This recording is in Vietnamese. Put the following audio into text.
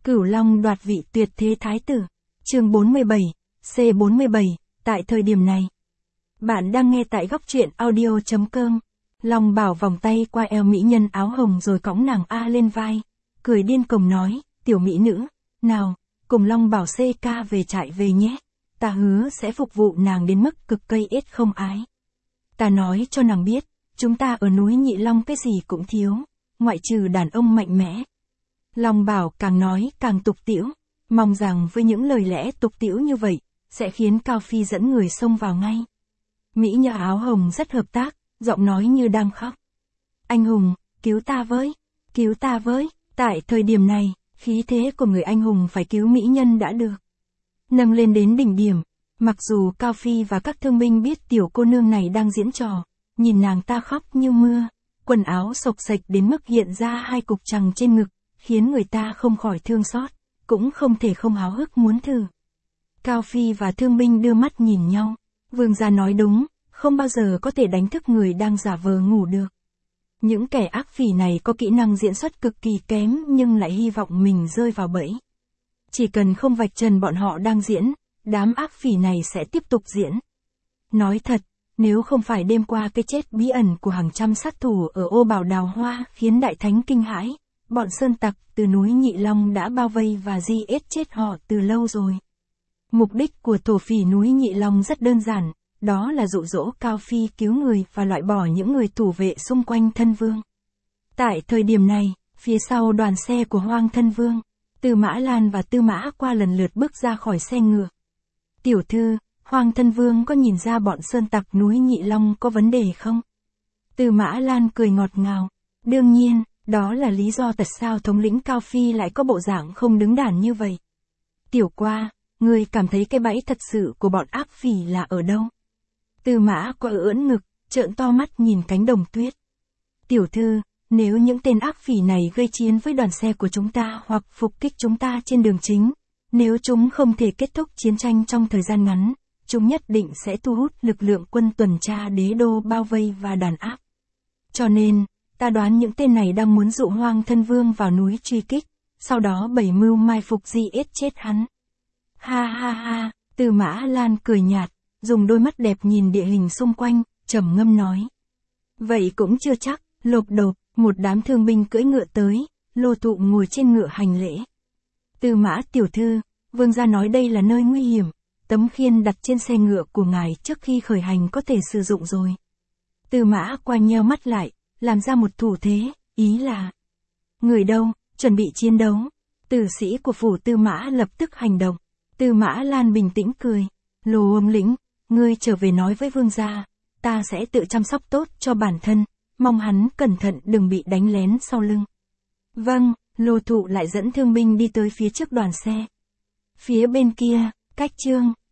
Cửu Long đoạt vị tuyệt thế thái tử. Chương 47, C47, tại thời điểm này. Bạn đang nghe tại góc truyện audio.com. Long Bảo vòng tay qua eo mỹ nhân áo hồng rồi cõng nàng A lên vai, cười điên cuồng nói, tiểu mỹ nữ, nào, cùng Long Bảo CK về trại về nhé, ta hứa sẽ phục vụ nàng đến mức cực cây ết không ái. Ta nói cho nàng biết, chúng ta ở núi Nhị Long cái gì cũng thiếu, ngoại trừ đàn ông mạnh mẽ. Long Bảo càng nói càng tục tĩu, mong rằng với những lời lẽ tục tĩu như vậy, sẽ khiến Cao Phi dẫn người xông vào ngay. Mỹ nhân áo hồng rất hợp tác, giọng nói như đang khóc. Anh hùng, cứu ta với, tại thời điểm này, khí thế của người anh hùng phải cứu mỹ nhân đã được. Nâng lên đến đỉnh điểm, mặc dù Cao Phi và các thương binh biết tiểu cô nương này đang diễn trò, nhìn nàng ta khóc như mưa, quần áo xộc xệch đến mức hiện ra hai cục trằng trên ngực, khiến người ta không khỏi thương xót, cũng không thể không háo hức muốn thử. Cao Phi và thương binh đưa mắt nhìn nhau, vương gia nói đúng, không bao giờ có thể đánh thức người đang giả vờ ngủ được. Những kẻ ác phỉ này có kỹ năng diễn xuất cực kỳ kém nhưng lại hy vọng mình rơi vào bẫy. Chỉ cần không vạch trần bọn họ đang diễn, đám ác phỉ này sẽ tiếp tục diễn. Nói thật, nếu không phải đêm qua cái chết bí ẩn của hàng trăm sát thủ ở Ô Bảo Đào Hoa khiến đại thánh kinh hãi, bọn sơn tặc từ núi Nhị Long đã bao vây và giết chết họ từ lâu rồi. Mục đích của thổ phỉ núi Nhị Long rất đơn giản, đó là dụ dỗ Cao Phi cứu người và loại bỏ những người thủ vệ xung quanh thân vương. Tại thời điểm này, phía sau đoàn xe của Hoang thân vương, Tư Mã Lan và Tư Mã Qua lần lượt bước ra khỏi xe ngựa. Tiểu thư, Hoang thân vương có nhìn ra bọn sơn tặc núi Nhị Long có vấn đề không? Tư Mã Lan cười ngọt ngào. Đương nhiên, đó là lý do tại sao thống lĩnh Cao Phi lại có bộ dạng không đứng đắn như vậy. Tiểu Qua, ngươi cảm thấy cái bẫy thật sự của bọn ác phỉ là ở đâu? Tư Mã Qua ưỡn ngực, trợn to mắt nhìn cánh đồng tuyết. Tiểu thư, nếu những tên ác phỉ này gây chiến với đoàn xe của chúng ta hoặc phục kích chúng ta trên đường chính, nếu chúng không thể kết thúc chiến tranh trong thời gian ngắn, chúng nhất định sẽ thu hút lực lượng quân tuần tra đế đô bao vây và đàn áp. Cho nên, ta đoán những tên này đang muốn dụ Hoang thân vương vào núi truy kích, sau đó bày mưu mai phục giết chết hắn. Ha ha ha, Tư Mã Lan cười nhạt, dùng đôi mắt đẹp nhìn địa hình xung quanh, trầm ngâm nói. Vậy cũng chưa chắc, lộp độp, một đám thương binh cưỡi ngựa tới, Lô Tụ ngồi trên ngựa hành lễ. Tư Mã tiểu thư, vương gia nói đây là nơi nguy hiểm, tấm khiên đặt trên xe ngựa của ngài trước khi khởi hành có thể sử dụng rồi. Tư Mã Qua nheo mắt lại, làm ra một thủ thế, ý là. Người đâu, chuẩn bị chiến đấu. Tử sĩ của phủ Tư Mã lập tức hành động. Tư Mã Lan bình tĩnh cười. Lô Âm lĩnh, ngươi trở về nói với vương gia, ta sẽ tự chăm sóc tốt cho bản thân, mong hắn cẩn thận đừng bị đánh lén sau lưng. Vâng, Lô Thụ lại dẫn thương binh đi tới phía trước đoàn xe. Phía bên kia, cách Trương